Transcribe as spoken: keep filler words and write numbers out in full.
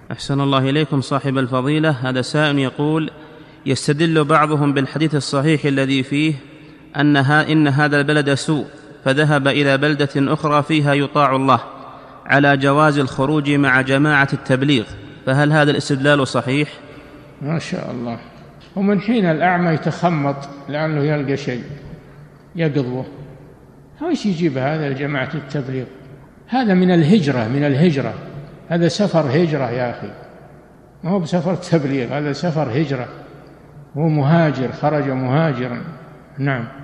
أحسن الله إليكم صاحب الفضيلة. هذا سائل يقول: يستدل بعضهم بالحديث الصحيح الذي فيه أنها إن هذا البلد سوء فذهب إلى بلدة أخرى فيها يطاع الله، على جواز الخروج مع جماعة التبليغ، فهل هذا الاستدلال صحيح؟ ما شاء الله. ومن حين الأعمى يتخمط لعله يلقى شيء يقضوه، ايش يجيب هذا لجماعة التبليغ؟ هذا من الهجرة، من الهجرة، هذا سفر هجرة يا أخي، ما هو بسفر تبليغ، هذا سفر هجرة، هو مهاجر، خرج مهاجرا. نعم.